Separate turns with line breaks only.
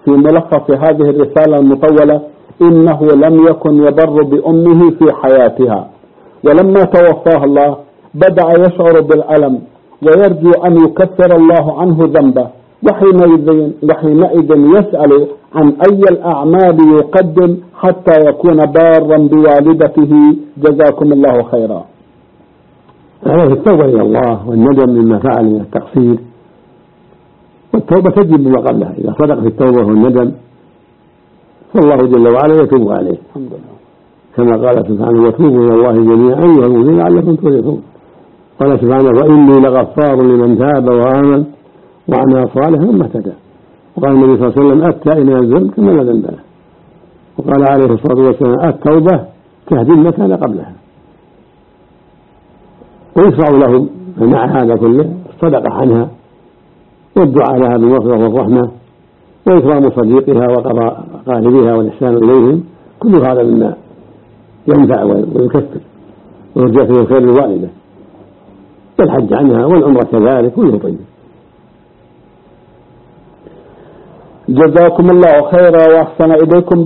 في ملخص هذه الرسالة المطولة: إنه لم يكن يبر بأمه في حياتها، ولما توفاه الله بدأ يشعر بالألم ويرجو أن يكفر الله عنه ذنبه، وحينئذ يسأل عن أي الأعمال يقدم حتى يكون بارا بوالدته. جزاكم الله خيرا.
عليه التوبة إلى الله والندم مما فعل من التقصير، والتوبة تجب بما قبلها إذا صدق في التوبة والندم فالله جل وعلا يتوب عليه، كما قال سبحانه: وتوبوا إلى الله جميعا أيها المؤمنون لعلكم تفلحون. قال سبحانه: وإني لغفار لمن تاب وآمن وعمل صالحا ثم اهتدى. وقال النبي صلى الله عليه وسلم: التائب من الذنب كما لا ذنب له. وقال عليه الصلاة والسلام: التوبة تهدم ما كان قبلها. ويشرع لهم مع هذا كله الصدقة عنها والدعاء لها بالمغفرة والرحمة وإكرام صديقها وقضاء قاربها والإحسان إليهم، كل هذا مما ينفع ويكفر ويرجى فيه الخير للوالدة، والحج عنها والعمرة كذلك، كله طيب.
جزاكم الله خيرا وأحسن إليكم.